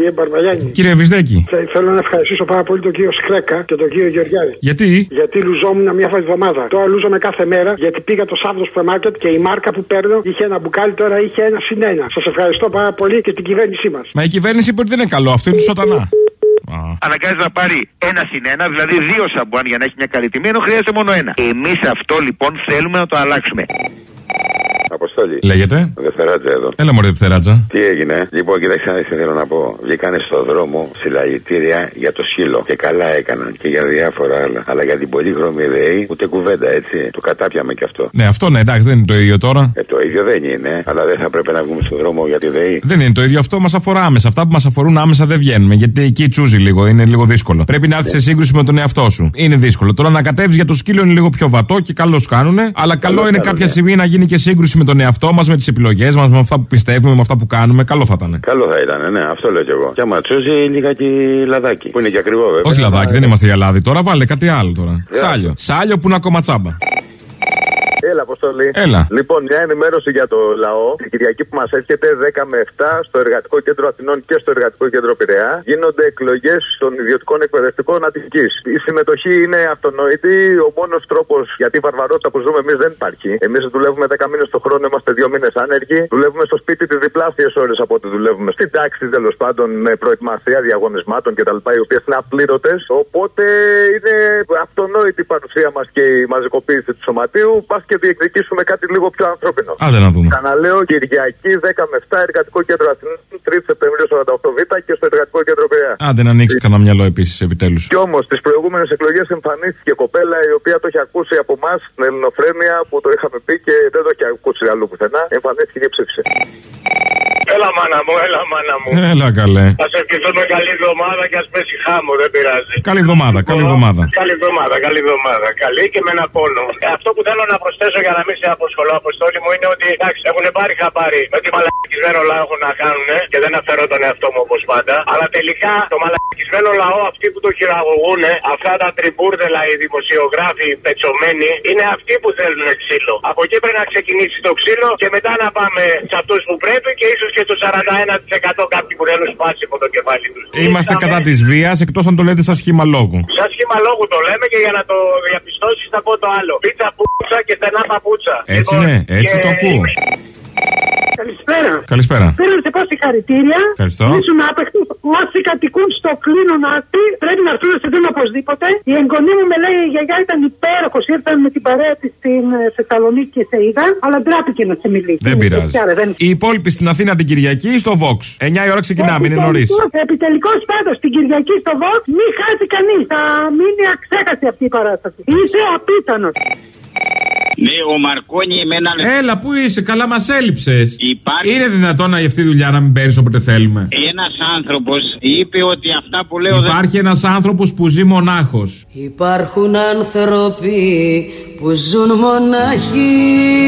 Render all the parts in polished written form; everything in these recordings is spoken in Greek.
Κύριε Μπαρβαγιάννη. Κύριε Βυσδέκη. Θέλω να ευχαριστήσω πάρα πολύ τον κύριο Σκρέκα και τον κύριο Γεωργιάδη. Γιατί? Γιατί λουζόμουν μια εβδομάδα. Τώρα λούζομαι κάθε μέρα γιατί πήγα το Σάββατο στο μάρκετ και η μάρκα που παίρνω είχε ένα μπουκάλι, τώρα είχε 1+1. Σας ευχαριστώ πάρα πολύ και την κυβέρνησή μας. Μα η κυβέρνηση είπε ότι δεν είναι καλό, αυτό είναι σωτανά. Αναγκάζει να πάρει 1+1, δηλαδή 2 σαμπουάν για να έχει μια καλή τιμή, ενώ χρειάζεται μόνο 1. Εμείς αυτό λοιπόν θέλουμε να το αλλάξουμε. Αποστόλη. Λέγεται. Δευτεράτζα εδώ. Έλα μωρέ Δευτεράτζα. Τι έγινε? Λοιπόν, κοιτάξτε, τι θέλω να πω. Βγήκανε στο δρόμο συλλαλητήρια για το σκύλο. Και καλά έκαναν και για διάφορα άλλα. Αλλά για την πολύχρωμη ΔΕΗ ούτε κουβέντα, έτσι. Το κατάπιαμε κι αυτό. Ναι, αυτό ναι, εντάξει, δεν είναι το ίδιο τώρα. Το ίδιο δεν είναι. Αλλά δεν θα πρέπει να βγούμε στο δρόμο για τη ΔΕΗ. Δεν είναι το ίδιο, αυτό μας αφορά άμεσα. Αυτά που μας αφορούν άμεσα δεν βγαίνουμε. Γιατί εκεί τσούζει λίγο, είναι λίγο δύσκολο. Πρέπει να έρθει σε σύγκρουση με τον εαυτό σου. Είναι δύσκολο. Τώρα να κατέβει για το σκύλο είναι λίγο πιο βατό και καλώ κάνουνε. Αλλά καλό είναι κάποια στιγμή να γίνει και σύγκρουση με τον εαυτό μας, με τις επιλογές μας, με αυτά που πιστεύουμε, με αυτά που κάνουμε. Καλό θα ήταν. Καλό θα ήταν, ναι, αυτό λέω κι εγώ. Και άμα τσούζει λίγα λαδάκι. Που είναι και ακριβό, βέβαια. Όχι λαδάκι, δεν είμαστε για λάδι τώρα, βάλε κάτι άλλο τώρα. Σάλιο. Σάλιο που είναι ακόμα τσάμπα. Έλα, Αποστολή. Έλα. Λοιπόν, μια ενημέρωση για το λαό. Την Κυριακή που μας έρχεται 10 με 7 στο Εργατικό Κέντρο Αθηνών και στο Εργατικό Κέντρο Πειραιά γίνονται εκλογές των ιδιωτικών εκπαιδευτικών Αττικής. Η συμμετοχή είναι αυτονόητη. Ο μόνος τρόπος, γιατί η βαρβαρότητα που ζούμε εμείς δεν υπάρχει. Εμείς δουλεύουμε 10 μήνες το χρόνο, είμαστε 2 μήνες άνεργοι. Δουλεύουμε στο σπίτι τις διπλάσιες ώρες από ό,τι δουλεύουμε στην τάξη, τέλος πάντων, με προετοιμασία διαγωνισμάτων κτλ. Οι οποίες είναι απλήρωτες. Οπότε είναι αυτονόητη η παρουσία μας και η μαζικοποίηση του σωματείου. Και διεκδικήσουμε κάτι λίγο πιο ανθρώπινο. Άντε να δούμε. Ξαναλέω, Κυριακή 10 με 7 Εργατικό Κέντρο Αθηνών, 3 Σεπτεμβρίου 48Β και στο Εργατικό Κέντρο Πειραιά. Άντε να ανοίξει κανένα μυαλό επίσης επιτέλους. Κι όμως στις προηγούμενες εκλογές εμφανίστηκε κοπέλα η οποία το έχει ακούσει από εμάς στην Ελληνοφρένεια που το είχαμε πει και δεν το έχει ακούσει αλλού πουθενά. Εμφανίστηκε και ψήφισε. Έλα μάνα μου, έλα μάνα μου. Έλα καλέ. Θα σε ευχηθούμε καλή εβδομάδα και ας πέσει χάμω, δεν πειράζει. Καλή εβδομάδα, καλή εβδομάδα. Καλή εβδομάδα, καλή εβδομάδα. Καλή και με ένα πόνο. Αυτό που θέλω να προσθέσω για να μην σε αποσχολώ, Αποστόλη μου, είναι ότι εντάξει, έχουν πάρει χαμπάρι με τι μαλακισμένο λαό έχουν να κάνουν και δεν αφαιρώ τον εαυτό μου όπως πάντα. Αλλά τελικά το μαλακισμένο λαό, αυτοί που το χειραγωγούν, αυτά τα τριμπούρδελα, οι δημοσιογράφοι, οι πετσωμένοι, είναι αυτοί που θέλουν ξύλο. Από εκεί πρέπει να ξεκινήσει το ξύλο και μετά να πάμε σε αυτούς που πρέπει και ίσως και στο 41% κάποιοι που θέλουν σπάσει από το κεφάλι τους. Είμαστε κατά της βίας, εκτός αν το λέτε σαν σχήμα λόγου. Σαν σχήμα λόγου το λέμε και για να το διαπιστώσεις θα πω το άλλο. Πίτσα πούτσα και στενά παπούτσα. Έτσι ναι, έτσι το ακούω. Καλησπέρα. Καλησπέρα. Θέλω να σε πω συγχαρητήρια. Ευχαριστώ. Ήσουν άπεχτος. Όσοι κατοικούν στο κλίνον άκρη πρέπει να έρθουν να σε δουν οπωσδήποτε. Η εγγονή μου με λέει η γιαγιά ήταν υπέροχος. Ήρθαν με την παρέα της στην Θεσσαλονίκη και σε είδαν, αλλά ντράπηκε να σε μιλήσει. Δεν πειράζει. Οι υπόλοιποι στην Αθήνα την Κυριακή στο Vox. 9 η ώρα ξεκινάμε, είναι νωρίς. Επιτελικός πάντως την Κυριακή στο Vox μην χάσει κανείς. Θα μείνει αξέχαστη αυτή η παράσταση. Είσαι απίτανος. Ναι, ο Μαρκόνι εμένα λέει. Έλα, πού είσαι, καλά μας έλειψες. Υπάρχει... Είναι δυνατόν να αυτή τη δουλειά να μην παίρνεις όποτε θέλουμε. Ένας άνθρωπος είπε ότι αυτά που λέω. Υπάρχει ένας άνθρωπος που ζει μονάχος. Υπάρχουν άνθρωποι που ζουν μονάχοι.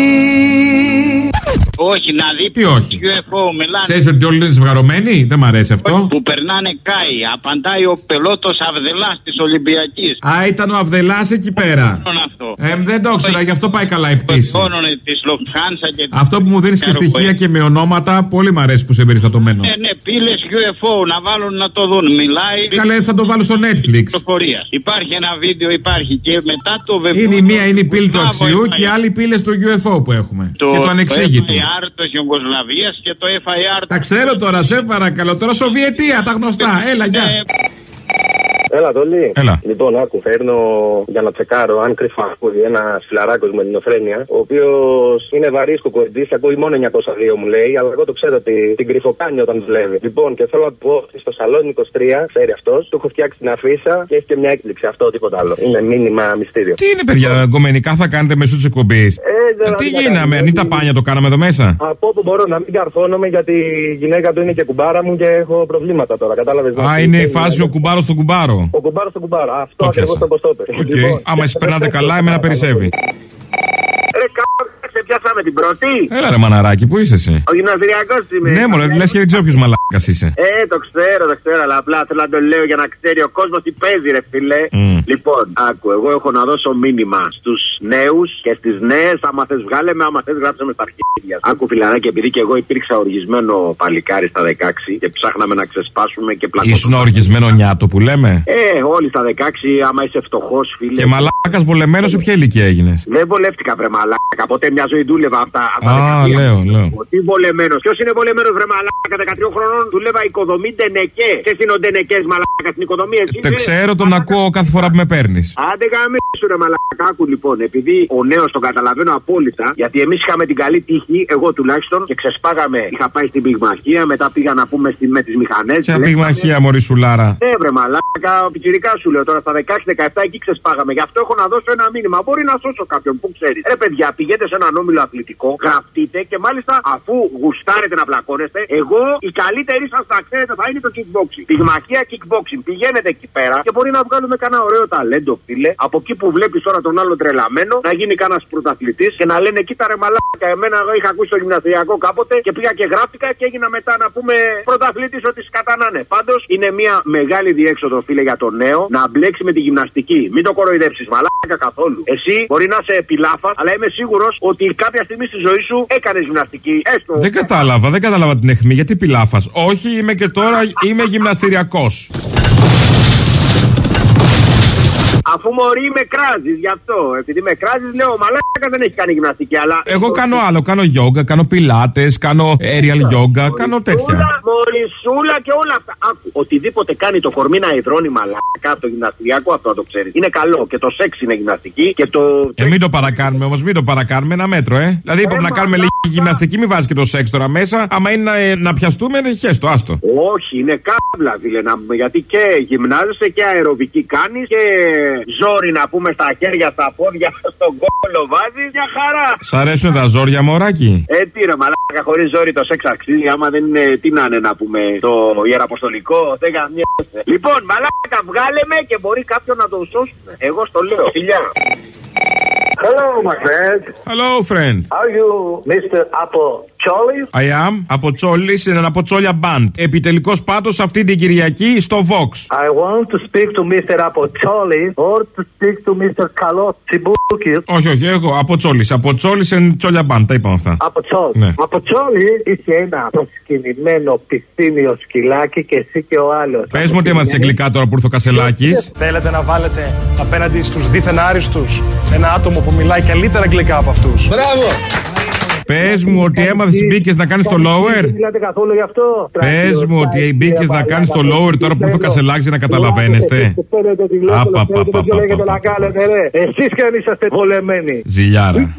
Όχι, να δει. Τι όχι. UFO, μιλάνε. Ξέρεις ότι όλοι είναι ζευγαρωμένοι, δεν μ' αρέσει αυτό. Που περνάνε κάι. Απαντάει ο πελότος Αυδελάς της Ολυμπιακής. Α, ήταν ο Αυδελάς εκεί πέρα. Δεν το ήξερα, γι' αυτό πάει καλά η πτήση. Αυτό που μου δίνεις και στοιχεία και με ονόματα, πολύ μ' αρέσει που είσαι εμπεριστατωμένο. Ναι, πύλες UFO να βάλουν να το δουν. Μιλάει. Καλέ, θα το βάλω στο Netflix. Υπάρχει ένα βίντεο, υπάρχει και μετά το βεβαίω. Είναι η μία είναι η πύλη του αξιού και η άλλη πύλη του UFO που έχουμε. Και το ανεξήγητο. Το Ιουγκοσλαβίας και το FIR. Τα ξέρω τώρα, σε παρακαλώ. Τώρα Σοβιετία, τα γνωστά. Έλα, γεια. Έλα, Τόλι. Έλα. Λοιπόν, άκου, φέρνω για να τσεκάρω αν κρυφά ακούει ένα φιλαράκο με ελληνοφρένεια, ο οποίο είναι βαρύς κουκοϊντής και ακούει μόνο 902 μου λέει, αλλά εγώ το ξέρω ότι την κρυφοκάνει όταν δουλεύει. Λοιπόν, και θέλω να του πω ότι στο σαλόνι 23 φέρει αυτός, του έχω φτιάξει την αφίσα και έχει και μια έκπληξη. Αυτό, τίποτα άλλο. Είναι μήνυμα μυστήριο. Τι είναι, παιδιά, γκομενικά θα κάνετε μέσω της εκπομπής. Τι γίναμε, αν τα πάνια το κάναμε εδώ μέσα. Από όπου μπορώ να μην καρφώνομαι γιατί η γυναίκα του είναι και κουμπάρα μου και έχω προβλήματα τώρα. Κατάλαβες. Α, είναι η φάση ο κουμπάρος στον κουμπάρο. Ο κουμπάρος στον κουμπάρο. Αυτό ακριβώς το ποστόπε. Άμα εσείς περνάτε καλά, εμένα περισσεύει. ξεπιάσαμε την πρώτη. Έλα ρε μαναράκι, πού είσαι εσύ? Ο γυμναστηριακός είμαι. Ναι, μωρέ, λες και δεν ξέρω ποιος μαλάκας είσαι. Το ξέρω, αλλά απλά θέλω να το λέω για να ξέρει ο κόσμος τι παίζει, ρε φίλε. Λοιπόν, άκου, εγώ έχω να δώσω μήνυμα στους νέους και στις νέες. Άμα θες βγάλε με, άμα θες γράψε με στα αρχίδια. Άκου, φιλαράκι, επειδή και εγώ υπήρξα οργισμένο παλικάρι στα 16 και ψάχναμε να ξεσπάσουμε και πλακώσουμε. Ήσουν οργισμένο νιάτο που λέμε. Όλοι στα 16, άμα είσαι φτωχός, φίλε. Και μαλάκας βολεμένος σε ποια ηλικία έγινες? Δεν βολεύτηκα, βρε μαλάκα. Ποτέ μια ζωή δούλευα αυτά. Λέω. Τι βολεμένος? Ποιος είναι βολεμένος, βρε μαλάκα? 13 χρονών δούλευα οικοδομή ντενεκέ. Ποιες είναι ο ντενεκές, μαλάκα, στην οικοδομή, εσύ? Το ξέρω, τον ακούω κάθε φορά που με παίρνεις. Άντε γαμίσου, ρε μαλάκα. Άκου λοιπόν, επειδή ο νέος τον καταλαβαίνω απόλυτα, γιατί εμείς είχαμε την καλή τύχη, εγώ τουλάχιστον, και ξεσπάγαμε. Είχα πάει στην πυγμαχία, μετά πήγα να πούμε με τις μηχανές. Ποια πυγμαχία, μωρή σουλάρα? Βρε μαλάκα, πιτσιρικά σου λέω τώρα στα 16-17 εκεί ξεσπάγαμε. Γι' αυτό έχω να δώσω ένα μήνυμα. Μπορεί να σώσω κάποιον που ξέρει. Ρε παιδιά, πηγαίνετε σε έναν όμιλο αθλητικό, γραφτείτε και μάλιστα αφού γουστάρετε να πλακώνεστε, εγώ η καλύτερη σας θα ξέρετε θα είναι το kickboxing. Πυγμαχία kickboxing. Πηγαίνετε εκεί πέρα και μπορεί να βγάλουμε κανένα ωραίο ταλέντο, φίλε. Από εκεί που βλέπεις τώρα τον άλλο τρελαμένο να γίνει κανένας πρωταθλητής και να λένε κοίτα ρε μαλάκα. Εμένα εγώ είχα ακούσει το γυμναστηριακό κάποτε και πήγα και γράφτηκα και έγινα μετά να πούμε πρωταθλητής ότι σκατανάνε. Πάντως είναι μια μεγάλη διέξοδο, φίλε, για το νέο να μπλέξει με τη γυμναστική. Μην το κοροϊδέψεις, μαλάκα καθόλου. Εσύ μπορεί να είσαι πιλάφας, αλλά είμαι σίγουρος ότι κάποια στιγμή στη ζωή σου έκανες γυμναστική. Έστω. Δεν κατάλαβα την αιχμή. Γιατί πιλάφας? Όχι, είμαι και τώρα είμαι γυμναστηριακός. Αφού μωρή με κράζεις, γι' αυτό. Επειδή με κράζεις, λέω μαλάκα δεν έχει κάνει γυμναστική, αλλά. Εγώ κάνω άλλο. Κάνω γιόγκα, κάνω πιλάτες, κάνω aerial yoga, κάνω τέτοια. Μορισούλα και όλα αυτά. Άκου, οτιδήποτε κάνει το κορμί να υδρώνει μαλάκα από το γυμναστηριακό, αυτό να το ξέρεις. Είναι καλό. Και το σεξ είναι γυμναστική και το. Μην το παρακάνουμε όμως, μην το παρακάνουμε ένα μέτρο, Δηλαδή είπαμε να κάνουμε λίγη γυμναστική, μην βάζει και το σεξ τώρα μέσα. Άμα είναι να πιαστούμε, χέστο, άστο. Όχι, είναι κάμπλα, φίλε, γιατί και γυμνάζεσαι και αεροβική κάνεις και. Ζόρι να πούμε στα χέρια, στα πόδια, στον κόλλο βάζει, μια χαρά. Σ' αρέσουν τα ζόρια, μωράκι? Τι ρε μαλάκα, χωρίς ζόρι το σεξ αξίζει. Άμα δεν είναι, τι να είναι να πούμε, το ιεραποστολικό, δεν γαμιέσαι. Λοιπόν, μαλάκα, βγάλε με και μπορεί κάποιον να το σώσουμε. Εγώ στο λέω, φιλιά. Hello, my friend. Hello, friend. Are you Mr. Apochollis? I am. Apochollis είναι ένα Αποτσόλια band. Επιτελικός πάτος αυτή την Κυριακή στο Vox. I want to speak to Mr. Apochollis or to speak to Mr. Kalos Tsiboukis. Όχι, εγώ. Αποτσόλης. Αποτσόλης είναι Τσόλια band. Τα είπαμε αυτά. Αποτσόλης. Ναι. Αποτσόλης είσαι ένα προσκυνημένο πισθήνιο σκυλάκι και εσύ και ο άλλος. Πες μου ότι έμαθες αγγλικά τώρα που ήρθε ο Κασελάκης. Θέλετε να βάλετε απέναντι στους δίθεν άριστους ένα άτομο που μιλάει καλύτερα αγγλικά από αυτούς? Μπράβο! Πες μου ότι έμαθες μπήκες να κάνεις το lower. Δεν μιλάτε καθόλου γι' αυτό. Πες μου ότι μπήκες να κάνεις το lower τώρα που ήρθε ο Κασελάκης, να καταλαβαίνεστε. Εσείς και αν είσαστε βολεμένοι. Ζηλιάρα.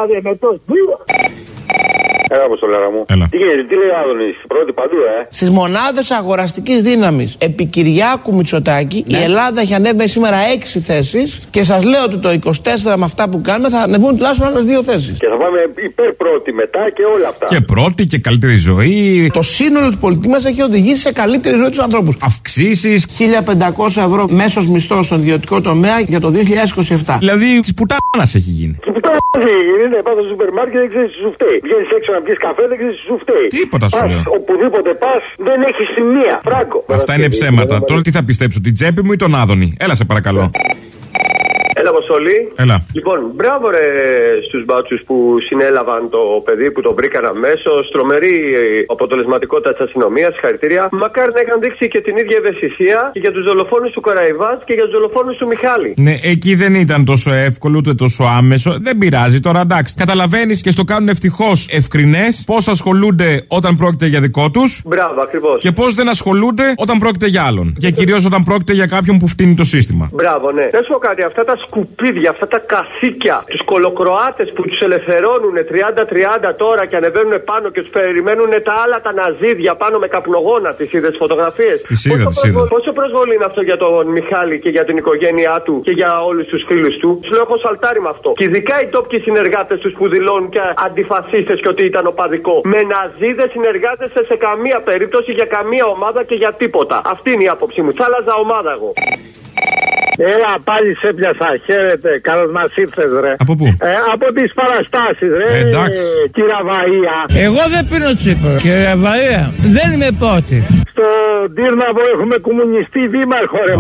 Έλα, Αποστολάρα μου. Τι γίνεται, τι λέει ο Άδωνης? Πρώτη παντού, Στις μονάδες αγοραστικής δύναμης επί Κυριάκου Μητσοτάκη, η Ελλάδα έχει ανέβει σήμερα 6 θέσεις και σας λέω ότι το 24 με αυτά που κάνουμε θα ανεβούν τουλάχιστον άλλες 2 θέσεις. Και θα πάμε υπέρ πρώτη μετά και όλα αυτά. Και πρώτη και καλύτερη ζωή. Το σύνολο της πολιτικής μας έχει οδηγήσει σε καλύτερη ζωή τους ανθρώπους. Αυξήσεις. 1.500 ευρώ μέσος μισθός στον ιδιωτικό τομέα για το 2027. Δηλαδή της πουτάνας έχει γίνει. Είναι πάνω στο σούπερ μάρκετ, δεν ξέρεις τι σου φταίει. Βγαίνεις έξω να πιεις καφέ, δεν ξέρεις τι σου φταίει. Τίποτα σου λέω. Οπουδήποτε πας δεν έχει σημεία. Φράγκο. Αυτά είναι ψέματα. Τώρα τι θα πιστέψω, την τσέπη μου ή τον Άδωνη? Έλα σε παρακαλώ. Έλα, Αποστολή. Έλα. Λοιπόν, μπράβο ρε στους μπάτσους που συνέλαβαν το παιδί που το βρήκαν αμέσως. Τρομερή αποτελεσματικότητα της αστυνομίας. Συγχαρητήρια. Μακάρι να είχαν δείξει και την ίδια ευαισθησία και για τους δολοφόνους του Καραϊβάς και για τους δολοφόνους του Μιχάλη. Ναι, εκεί δεν ήταν τόσο εύκολο ούτε τόσο άμεσο. Δεν πειράζει τώρα, εντάξει. Καταλαβαίνεις και στο κάνουν ευτυχώς ευκρινές πώς ασχολούνται όταν πρόκειται για δικό τους. Μπράβο, ακριβώς. Και πώς δεν ασχολούνται όταν πρόκειται για άλλον. Και κυρίως όταν πρόκειται για κάποιον που φτύνει το σύστημα. Μπράβο, ναι. Θα σου πω κάτι, αυτά τα σκουπίδια, αυτά τα καθήκια, τους κολοκροάτες που τους ελευθερώνουν 30-30 τώρα και ανεβαίνουν πάνω και τους περιμένουν τα άλλα τα ναζίδια πάνω με καπνογόνα. Τις είδες φωτογραφίες? Τις είδα. Πόσο προσβολή είναι αυτό για τον Μιχάλη και για την οικογένειά του και για όλους τους φίλους του? Σου λέω, έχω σαλτάρει με αυτό. Και ειδικά οι τόπικοι συνεργάτες τους που δηλώνουν και αντιφασίστες και ότι ήταν οπαδικό. Με ναζίδες συνεργάζεσαι σε καμία περίπτωση για καμία ομάδα και για τίποτα. Αυτή είναι η άποψή μου. Θα άλλαζα ομάδα εγώ. Έλα, πάλι σε πιάσα. Χαίρετε. Καλώς μας ήρθες, ρε. Από πού? Από τις παραστάσεις, ρε. Εντάξει. Κύρα Βαΐα. Εγώ δεν πίνω τσίπρα. Κύριε Βαΐα, δεν είμαι πότη. Στο Τύρναβο έχουμε κομμουνιστή δήμαρχο, ρε.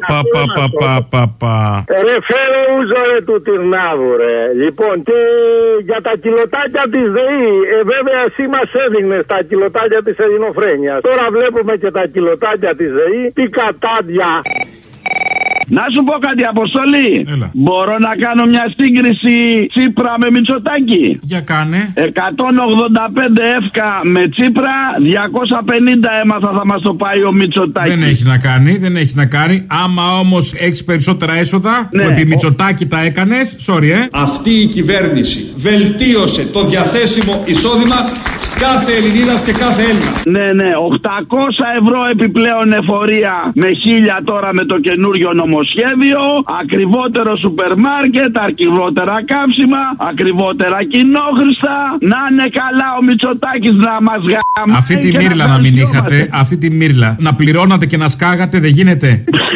Ρε, φέρε ούζο, ρε, του Τυρνάβου, ρε. Λοιπόν, και για τα κιλοτάκια της ΔΕΗ, βέβαια εσύ μας έδειχνες τα κιλοτάκια της Ελληνοφρένειας. Τώρα βλέπουμε και τα κιλοτάκια της ΔΕΗ. Τι κατάντια. Να σου πω κάτι, Αποστολή. Έλα. Μπορώ να κάνω μια σύγκριση Τσίπρα με Μητσοτάκη. Για κάνε. 185 εύκα με Τσίπρα, 250 έμαθα θα μας το πάει ο Μητσοτάκη. Δεν έχει να κάνει, δεν έχει να κάνει. Άμα όμως έχεις περισσότερα έσοδα, ναι, που επί Μητσοτάκη τα έκανες, sorry, Αυτή η κυβέρνηση βελτίωσε το διαθέσιμο εισόδημα κάθε Ελληνίδας και κάθε Έλληνα. Ναι, 800 ευρώ επιπλέον εφορία με 1000 τώρα με το καινούριο νομοσχέδιο, ακριβότερο σούπερ μάρκετ, ακριβότερα καύσιμα, ακριβότερα κοινόχρηστα. Να είναι καλά ο Μητσοτάκης να μας γαμάει. Αυτή τη μύρλα να μην είχατε, αυτή τη μύρλα. Να πληρώνατε και να σκάγατε, δεν γίνεται.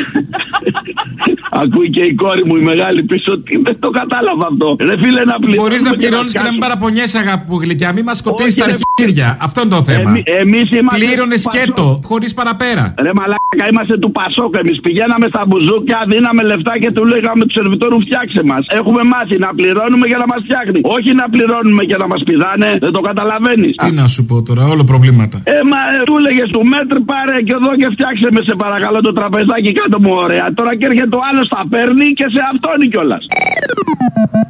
Ακούει και η κόρη μου η μεγάλη πίσω. Δεν το κατάλαβα αυτό. Ρε φίλε, να πληρώνεις. Μπορείς να πληρώνεις και να μην παραπονιέσαι, αγάπη μου γλυκιά. Μην μας σκοτήσεις τα αρχίδια. Αυτό είναι το θέμα. Εμείς είμαστε. Πλήρωνες σκέτο, χωρίς παραπέρα. Ρε μαλάκα, είμαστε του Πασόκ. Εμείς πηγαίναμε στα μπουζούκια, δίναμε λεφτά και του λέγαμε του σερβιτόρου φτιάξε μας. Έχουμε μάθει να πληρώνουμε για να μας φτιάχνει. Όχι να πληρώνουμε και να μας πηδάνε. Δεν το καταλαβαίνεις. Τι να σου πω τώρα, όλο προβλήματα. Του έλεγε του μέτρ πάρε και εδώ και φτιάξε με σε παρακαλώ το τραπεζάκι κάτω μου ωραία. Τώρα και έρχεται ο άλλος τα παίρνει και σε αυτόνει κιόλας.